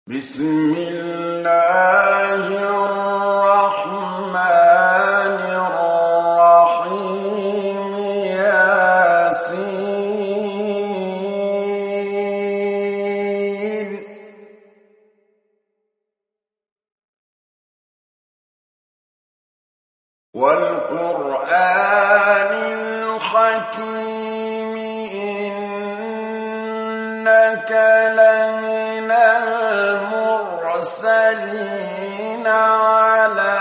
بسم الله الرحمن الرحيم ياسين والقرآن الحكيم إنك لمن المرسلين على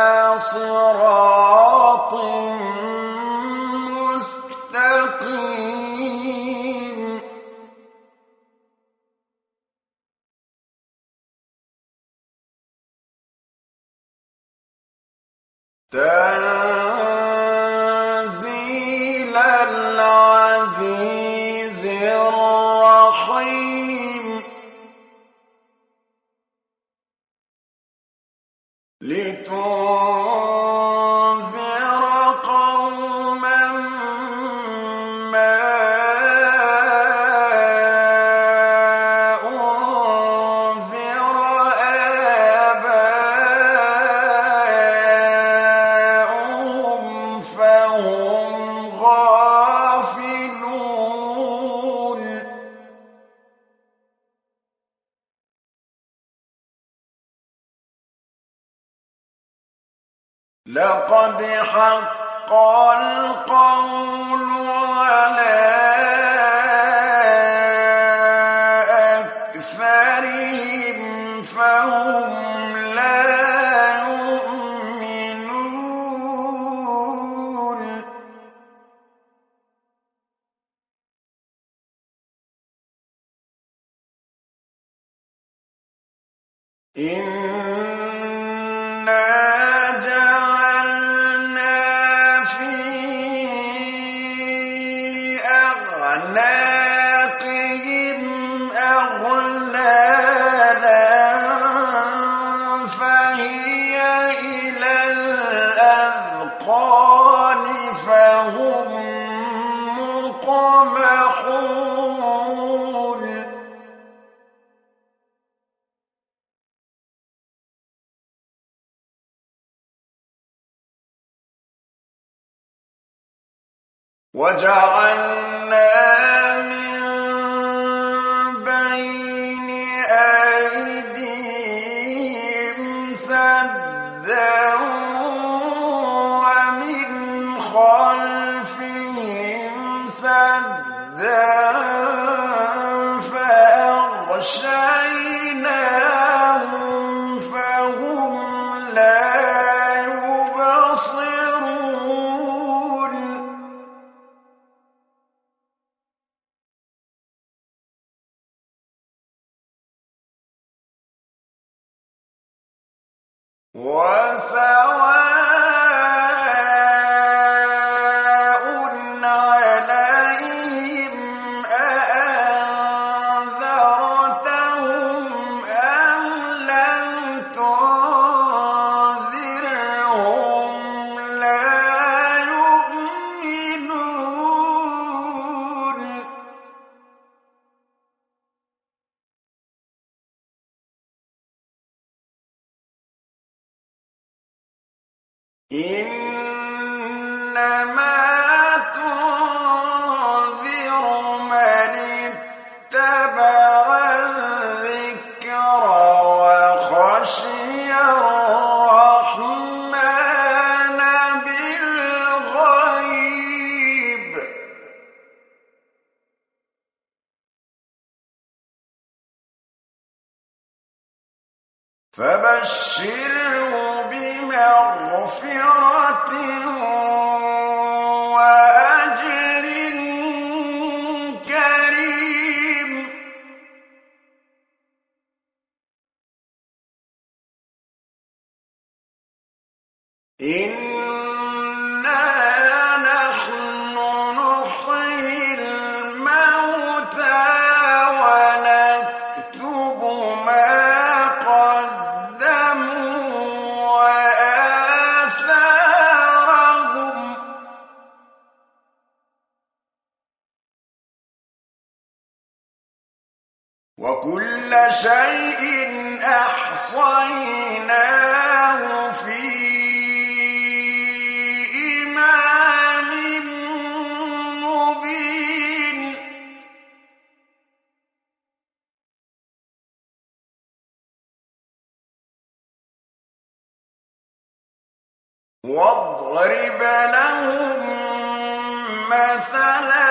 صراط مستقيم تنزيل العزيز الرحيم لتنذر قوما ما أنذر آباؤهم فهم غافلون لقد حق القول على أكثرهم فهم لا يؤمنون إنا جعلنا في أعناقهم أغلالا فهي إلى الأذقان فهم مقمحون وجعلنا من بين أيديهم سدا ومن خلفهم سدا فأغشيناهم فهم لا يبصرون وسواء عليهم أأنذرتهم أم لم تنذرهم لا يؤمنون إنما تنذر من اتبع الذكر وخشي الرحمن بالغيب فبشره بمغفرة وأجر كريم إنا نحن نحيي الموتى ونكتب ما قدموا وآثارهم وكل كل شيء أحصيناه في إمام مبين واضرب لهم مثلا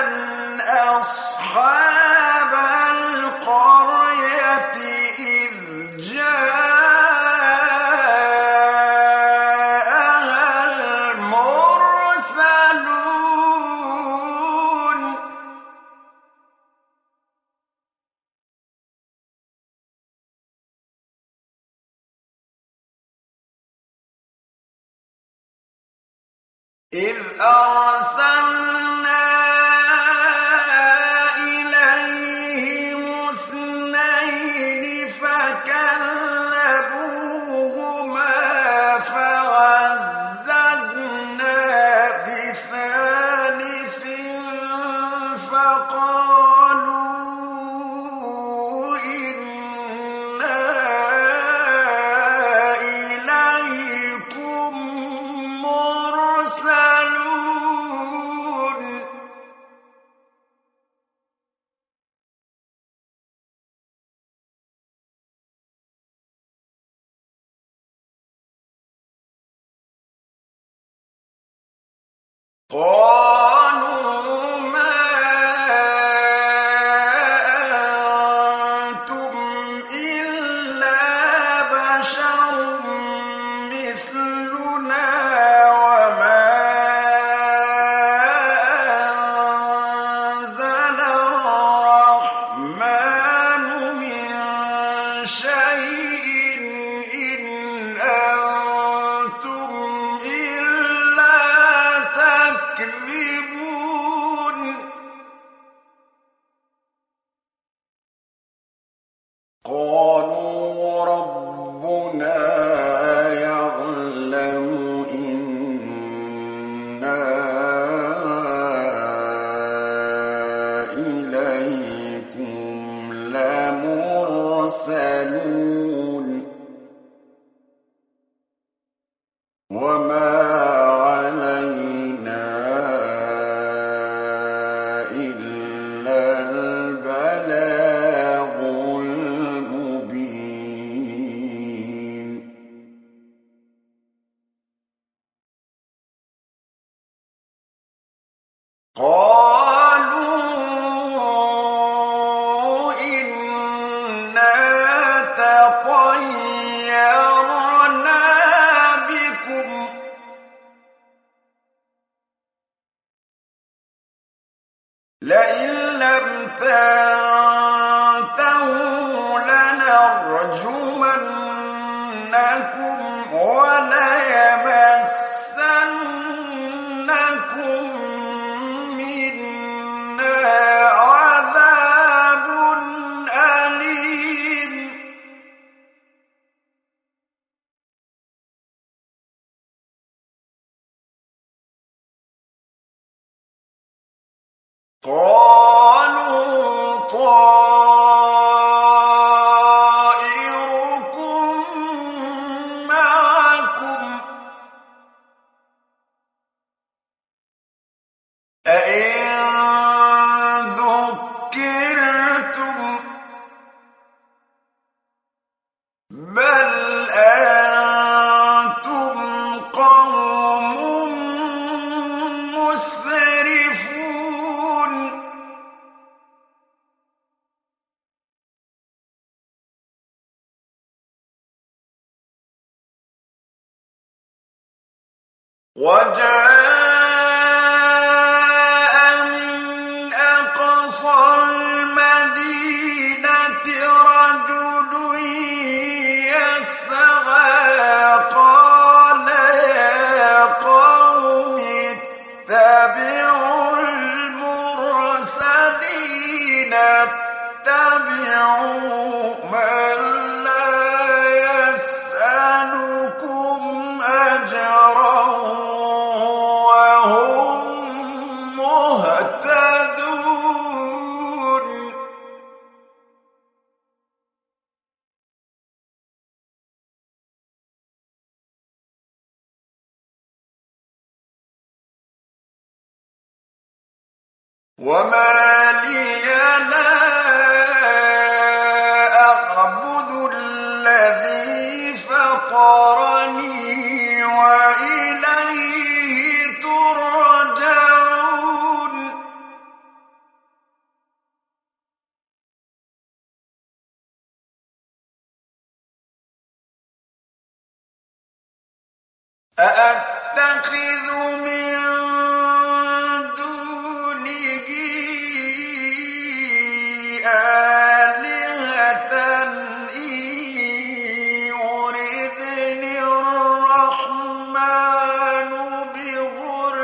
أصحاب القرية إذ جاءها المرسلون إذ أرسلنا إليهم اثنين فكذبوهما فعززنا بثالث فقالوا إنا إليكم مرسلون قالوا ما أنتم إلا بشر مثلنا وما أنزل الرحمن من شيء إن أنتم إلا تكذبون قالوا ربنا يعلم إنا إليكم لمرسلون وما علينا إلا البلاغ المبين قالوا إنا تطيرنا بكم لئن لم تنتهوا لنرجمنكم وليمسنكم منا عذاب أليم قالوا طائركم معكم أئن ذكرتم بل أنتم قوم مسرفون وجاء من أقصى المدينة رجل يسعى قال يا قوم اتبعوا المرسلين اتبعوا من لا يسألكم أجرا وما لي لا أعبد الذي فطرني وإليه ترجعون أأتخذ من دونه آلهة إن يردني الرحمن بضر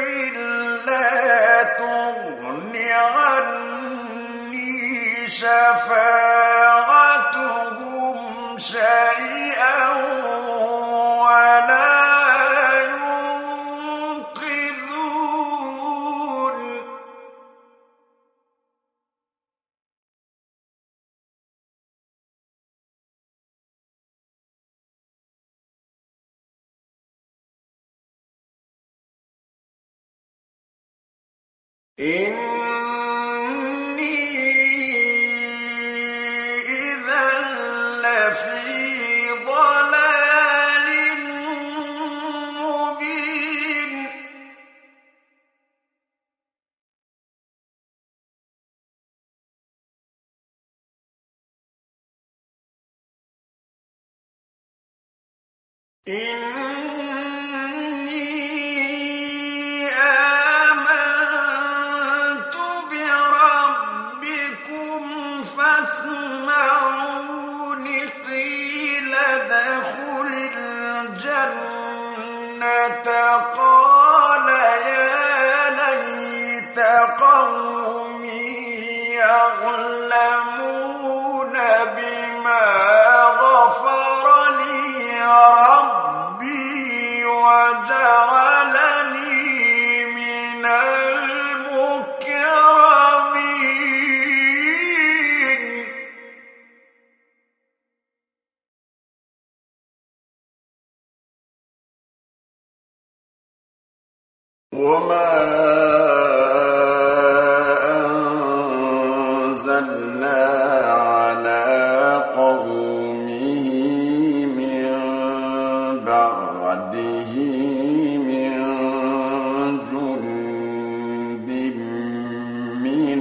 لا تغن عني شفاعتهم شيئا ولا إني إذا لفي ضلال مبين فاسمعون قيل ادخل الجنة قال يا ليت قومي يعلمون بما غفر لي ربي وجعلني من المكرمين وما أنزلنا على قومه من بعده من جند من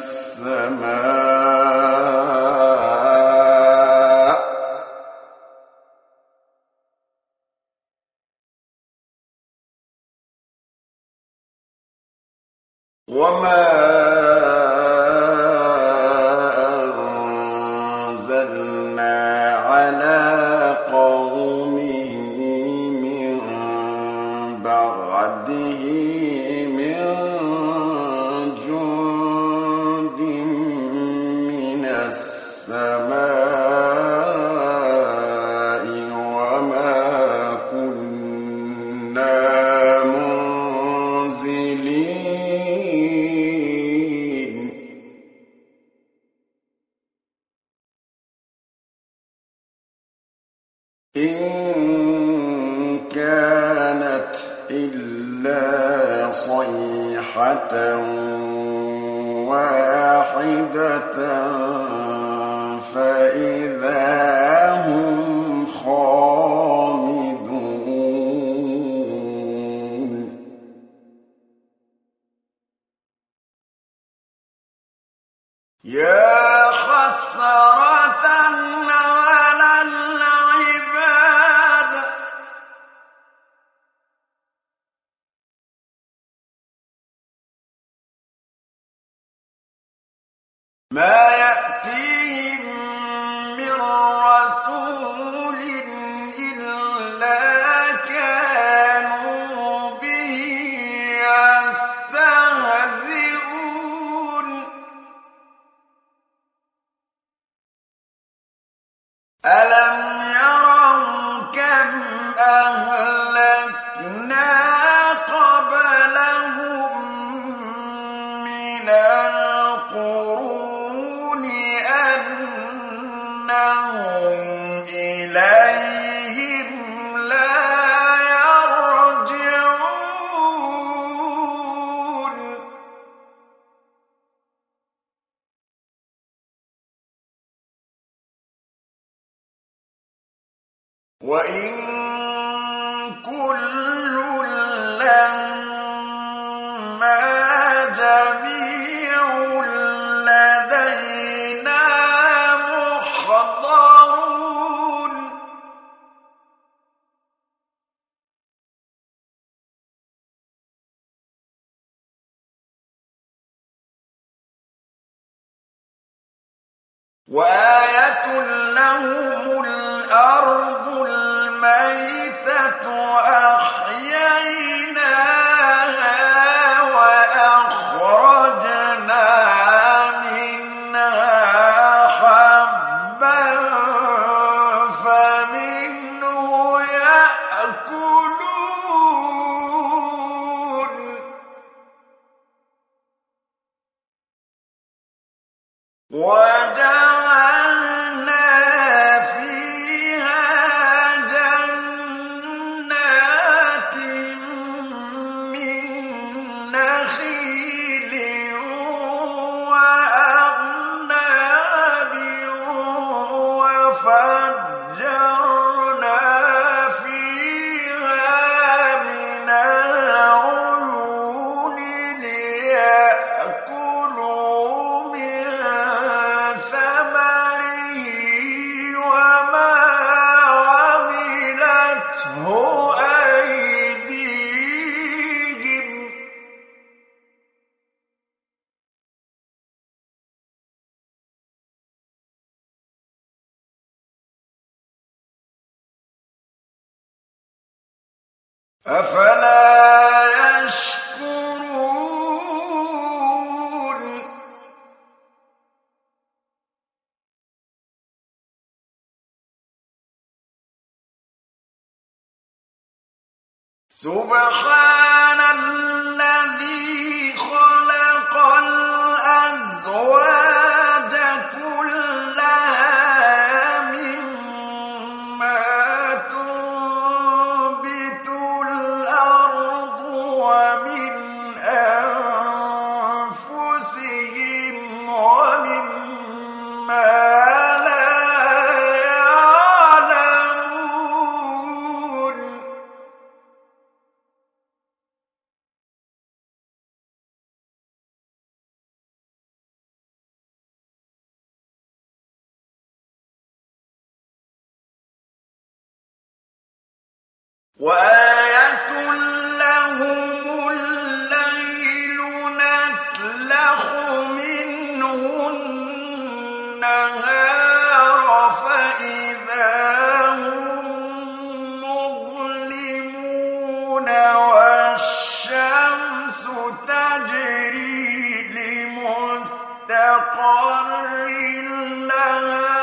السماء وما أنزلنا على قومه من بعده من جند من السماء وما كنا منزلين إن كانت إلا صيحة واحدة فإذا هم خامدون يا حسرة على العباد ما يأتيهم من رسول إلا كانوا به يستهزئون ألم يروا كم أهلكنا قبلهم من القرون أنهم إليهم لا يرجعون وإن كل لما جميع لدينا محضرون وآية لهم الأرض الميتة أحييناها وأخرجنا منها حبا فمنه يأكلون وجعلنا فيها جنات من نخيل وأعناب وفجرنا فيها من العيون ليأكلوا من ثمره وما عملته أيديهم أفلا يشكرون سبحان الذي خلق الأزواج كلها مما تنبت الأرض ومن أنفسهم ومما لا يعلمون وآية لهم الليل نسلخ منه النهار فإذا هم مظلمون والشمس تجري لمستقر لها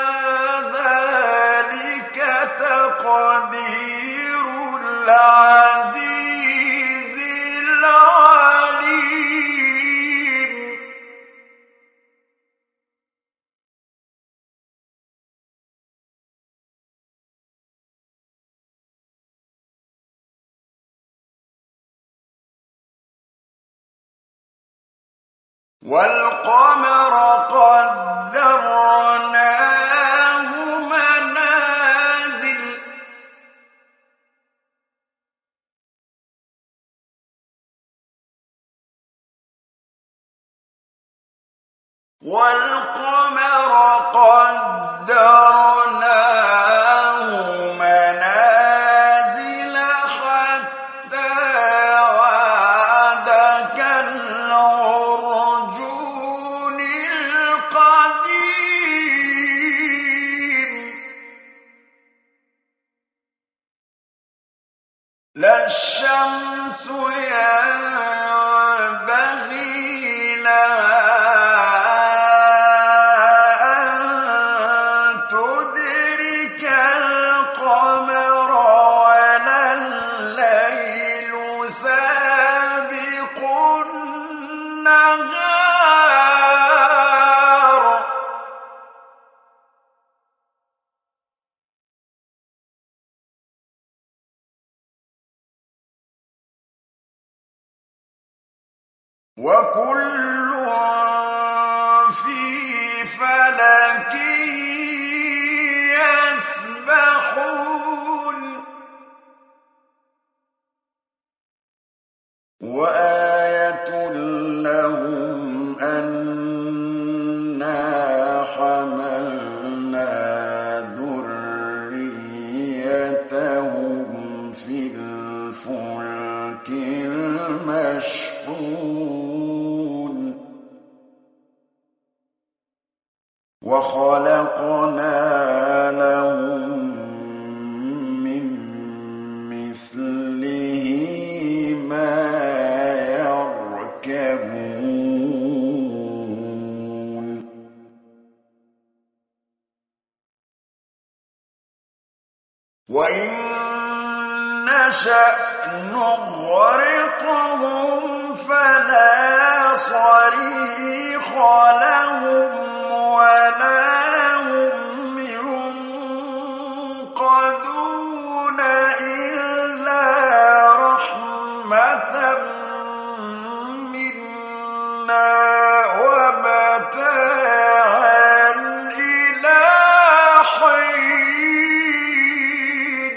ذلك تقدير العزيز العليم والقمر قدرناه منازل والقمر قدرناه منازل حتى عاد كالعرجون القديم لا الشمس ينبغي لها أن تدرك القمر ولا الليل سابق النهار وكل في فلك يسبحون وإن نشأ نغرقهم فلا صريخ لهم ولا هم ينقذون إلا رحمة منا ومتاعا إلى حين.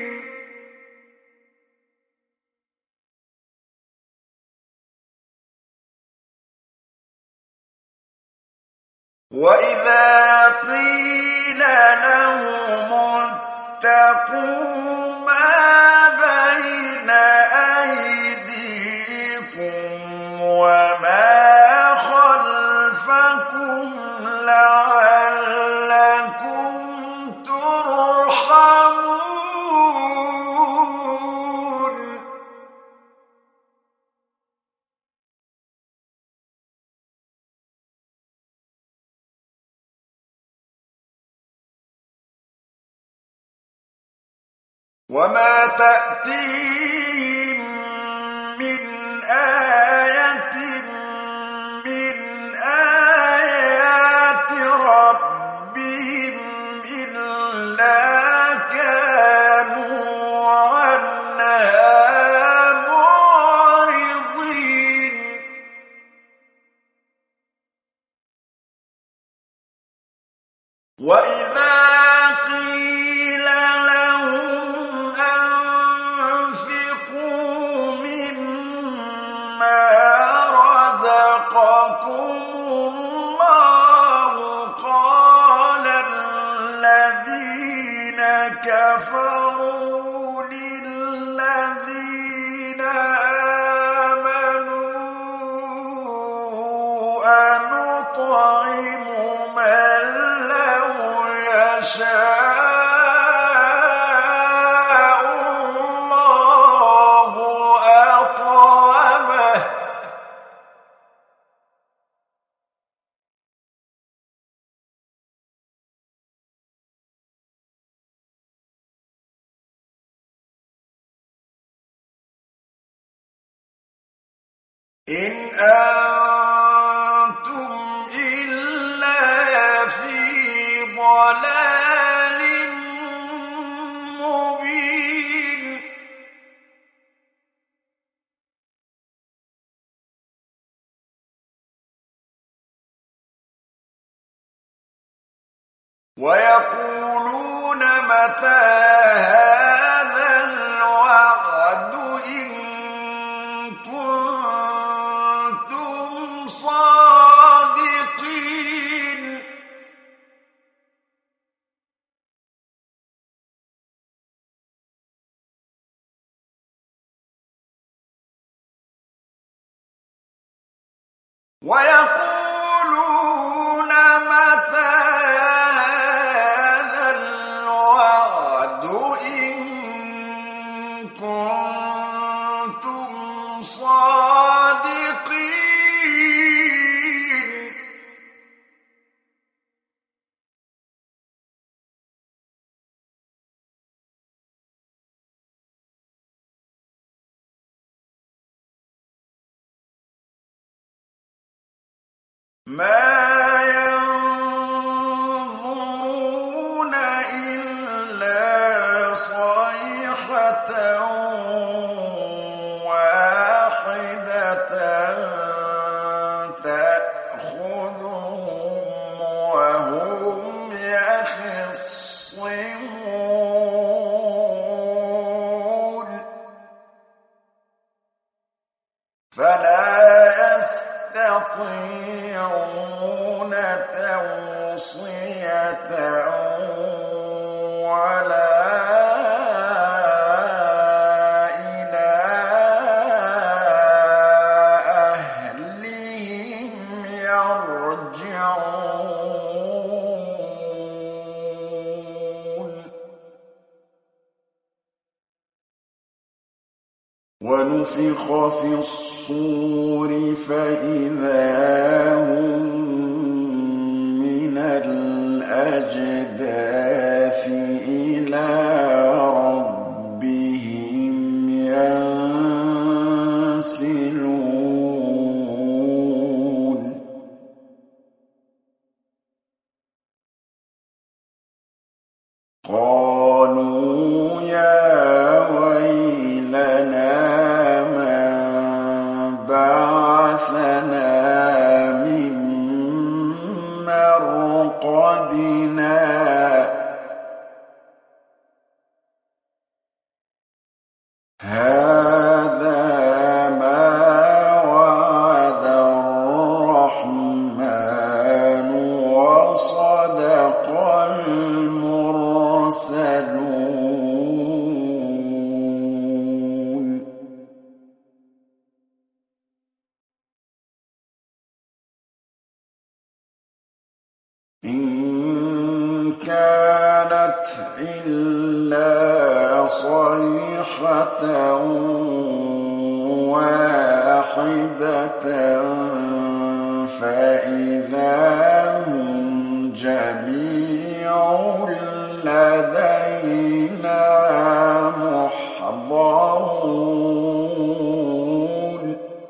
وإذا قيل لهم اتقوا ما بين أيديكم وما خلفكم لعلكم ترحمون وما تأتيهم من آية من آيات ربهم إلا كانوا عنها معرضين. وإذا قيل لهم أنفقوا مما رزقكم الله قال الذين كفروا للذين آمنوا أنطعم من لو يشاء الله أطعمه إن أنتم إلا في ضلال مبين. ويقولون متى هذا الوعد إن كنتم صادقين. ويقولون متى هذا الوعد إن كنتم صادقين. ما ينظرون إلا صيحة واحدة تأخذهم وهم يخصمون فلا يستطيعون توصية ولا إلى أهلهم يرجعون. ونفخ في الصور فإذا هم من الأجداث إلى ربهم قالوا يا ويلنا من بعثنا من مرقدنا هذا ما وعد الرحمن وصدق المرسلون إن كانت إلا صيحة واحدة فإذا هم جميع لدينا محضرون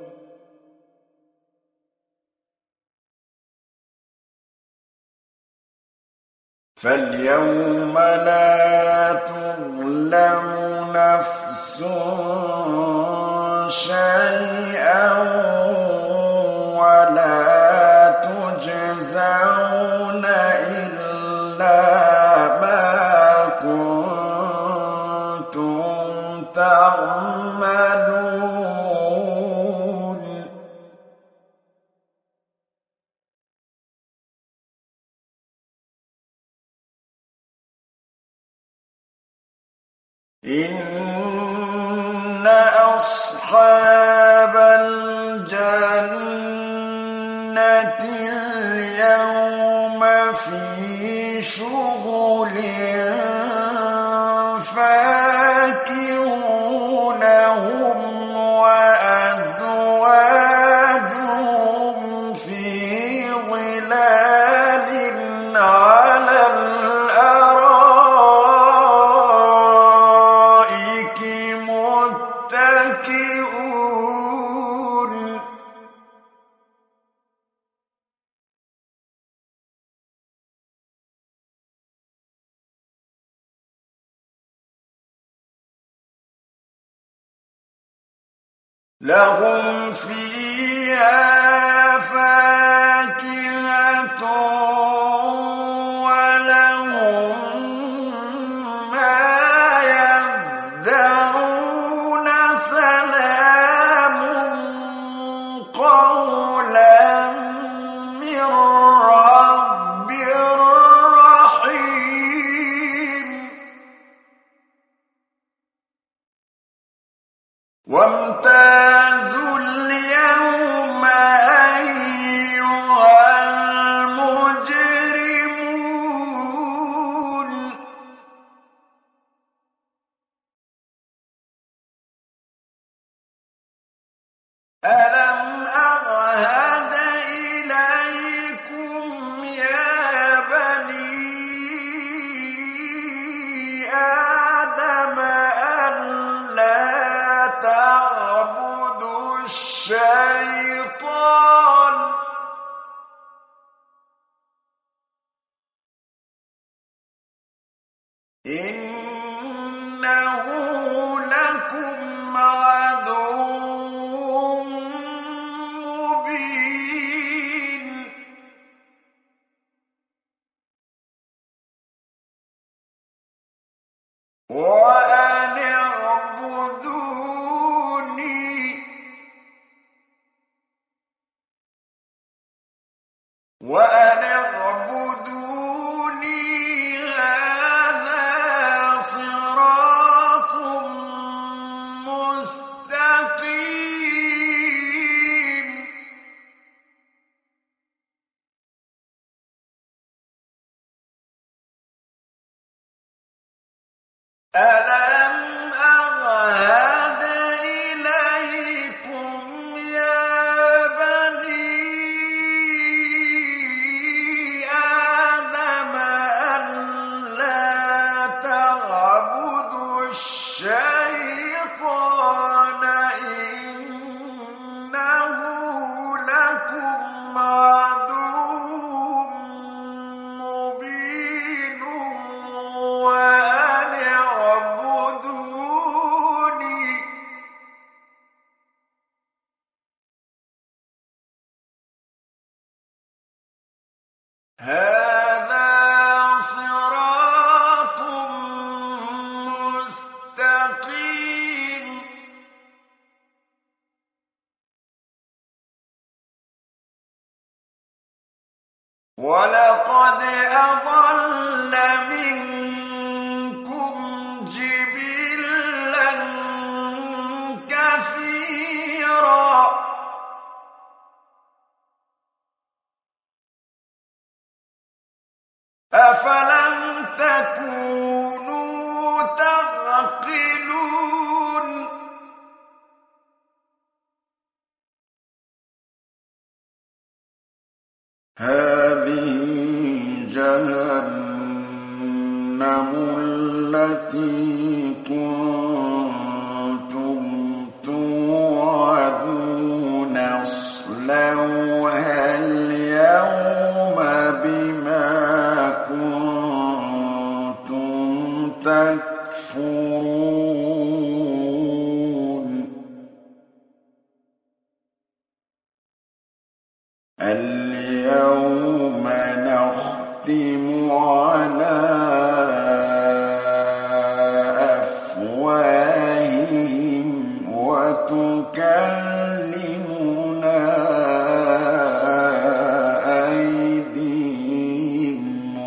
فاليوم لا تظلم نفس شيئا ولا تجزون إلا ما كنتم تعملون إن أصحاب الجنة اليوم في شغل فاكهون هم وأزواجهم في ظلال على الأرائك متكئون لهم فيها فاكهة ولهم ما يدعون سلام قولا من رب رحيم وامتازوا اليوم أيها المجرمون ألم أعهد إليكم يا بني آدم ألا تعبدوا الشيطان إنه لكم عدو مبين وأن اعبدوني هذا صراط مستقيم ألم أعهد إليكم يا بني آدم ألا تعبدوا الشيطان إنه لكم عدو مبين التي كنتم توعدون اصلوها اليوم بما كنتم تكفرون اليوم نختم على أفواههم وتكلمنا أيديهم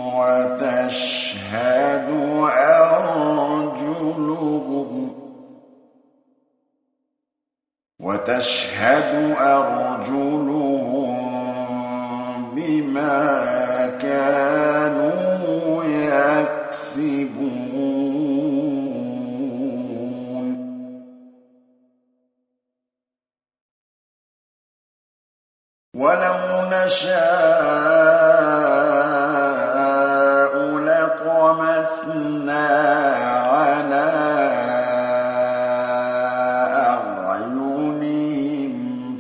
وتشهد أرجلهم بما كانوا يكسبون ولو نشاء لطمسنا على أعينهم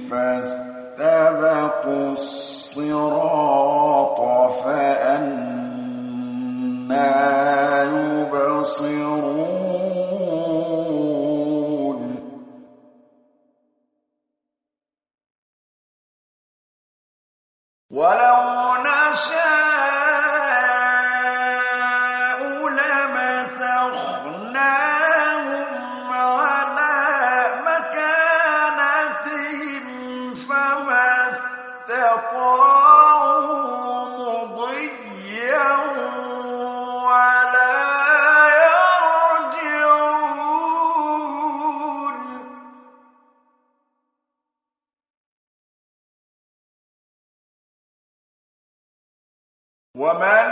فاستبقوا الصراط فأنى يبصرون ولو نشاء لمسخناهم على مكانتهم فما استطاعوا مضيا ولا يرجعون ومن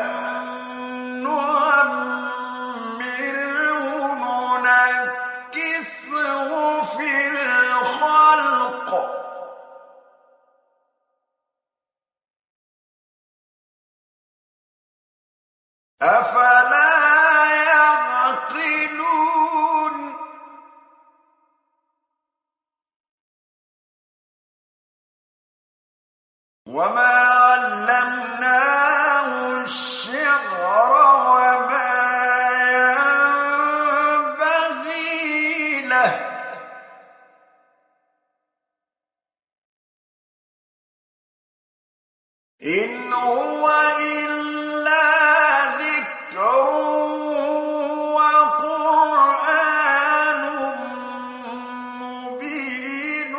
نعمره ننكسه في الخلق أفلا يعقلون وما علمناه الشعر وما ينبغي له إن هو إلا ذكر وقرآن مبين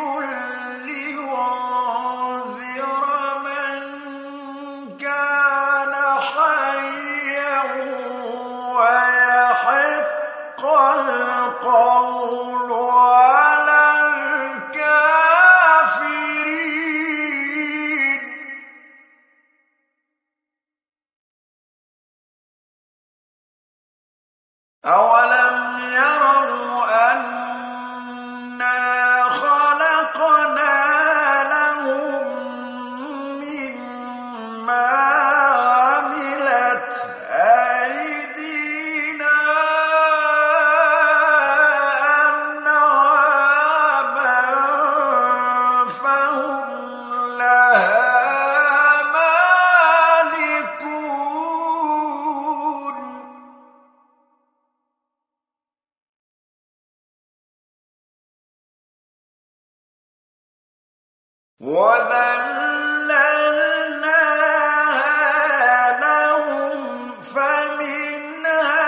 لينذر من كان حيا ويحق القول على الكافرين أولم يروا أنا خلقنا لهم مما عملت أيدينا أنعاما فهم لها مالكون وذللناها لهم فمنها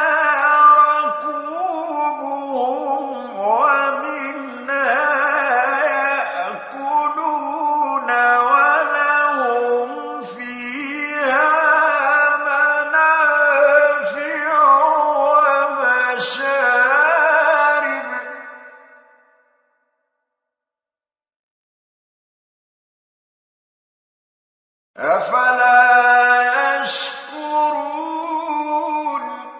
ركوبهم ومنها يأكلون ولهم فيها منافع ومشارب أفلا يشكرون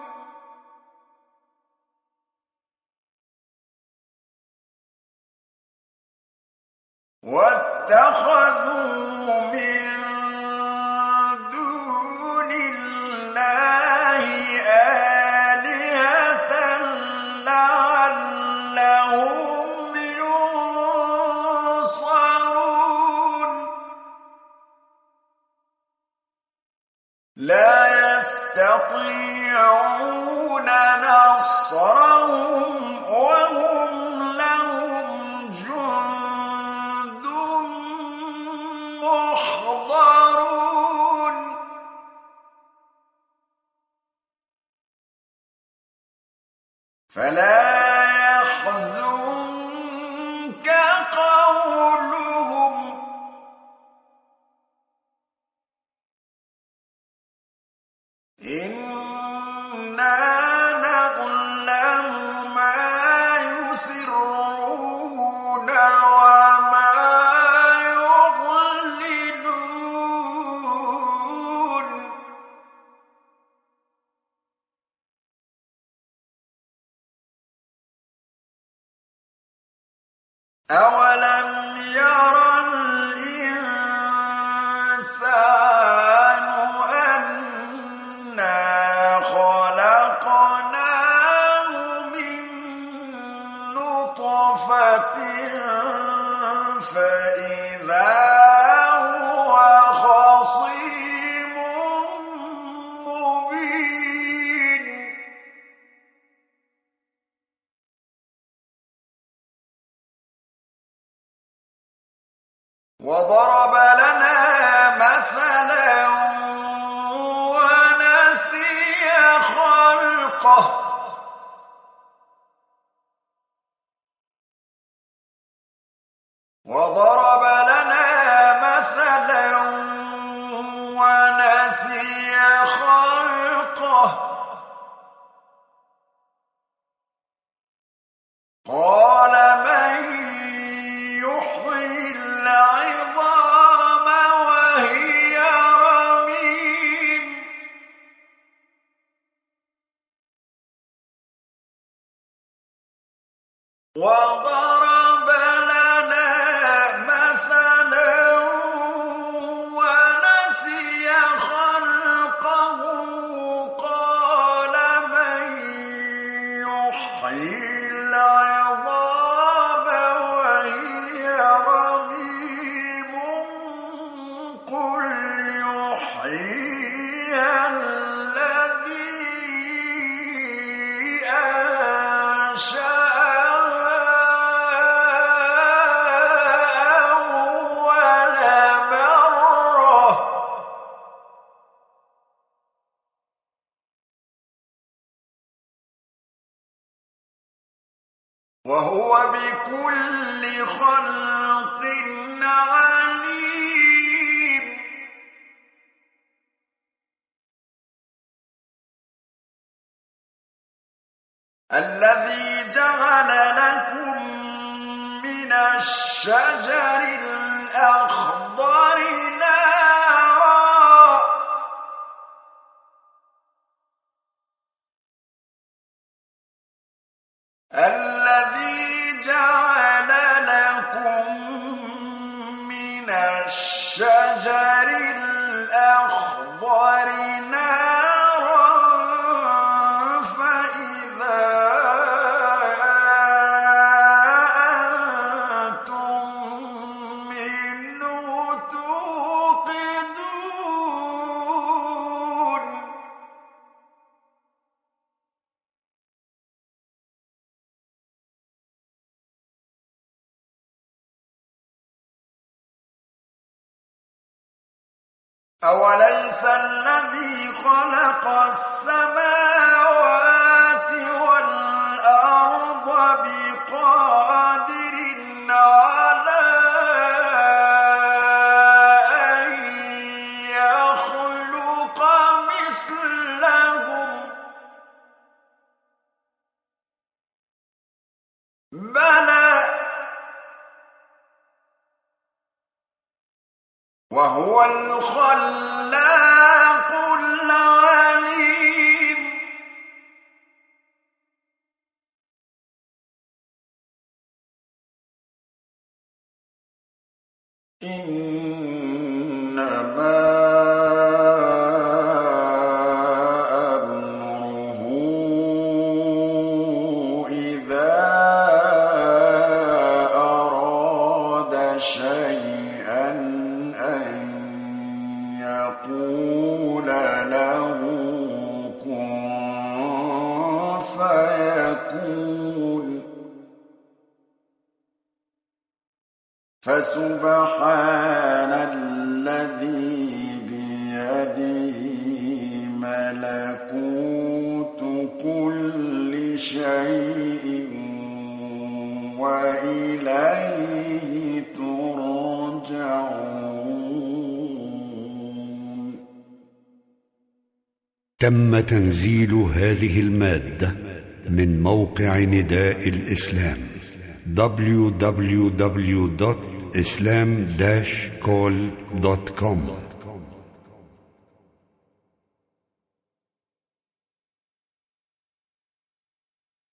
واتخذوا من دون الله فلا يحزنك قولهم إنا نعلم ما يسرون وما يعلنون أولم ير الإنسان أنا خلقناه من نطفة فإذا هو خصيم مبين وضرب لنا مثلا ونسي خلقه وضرب لنا مثلا ونسي خلقه قال من يحيي العظام وهي رميم وضرب لنا مثلا ونسي خلقه قال من يحيي العظام وهي رميم قل يحييها الذي أنشأها أول مرة وهو بكل خلق عليم الذي جعل لكم من الشجر الأخضر نارا الذي جعل لكم من الشجر الأخضر نارا فإذا أنتم منه توقدون أوليس الذي خلق السماوات والأرض بقادر على أن يخلق مثلهم بلى وهو الخلاق العليم إنما أمره إذا أراد شيئا أن يقول له كن فيكون فسبحان الذي بيده ملكوت كل شيء وإليه ترجعون. تم تنزيل هذه المادة من موقع نداء الإسلام www.islam-call.com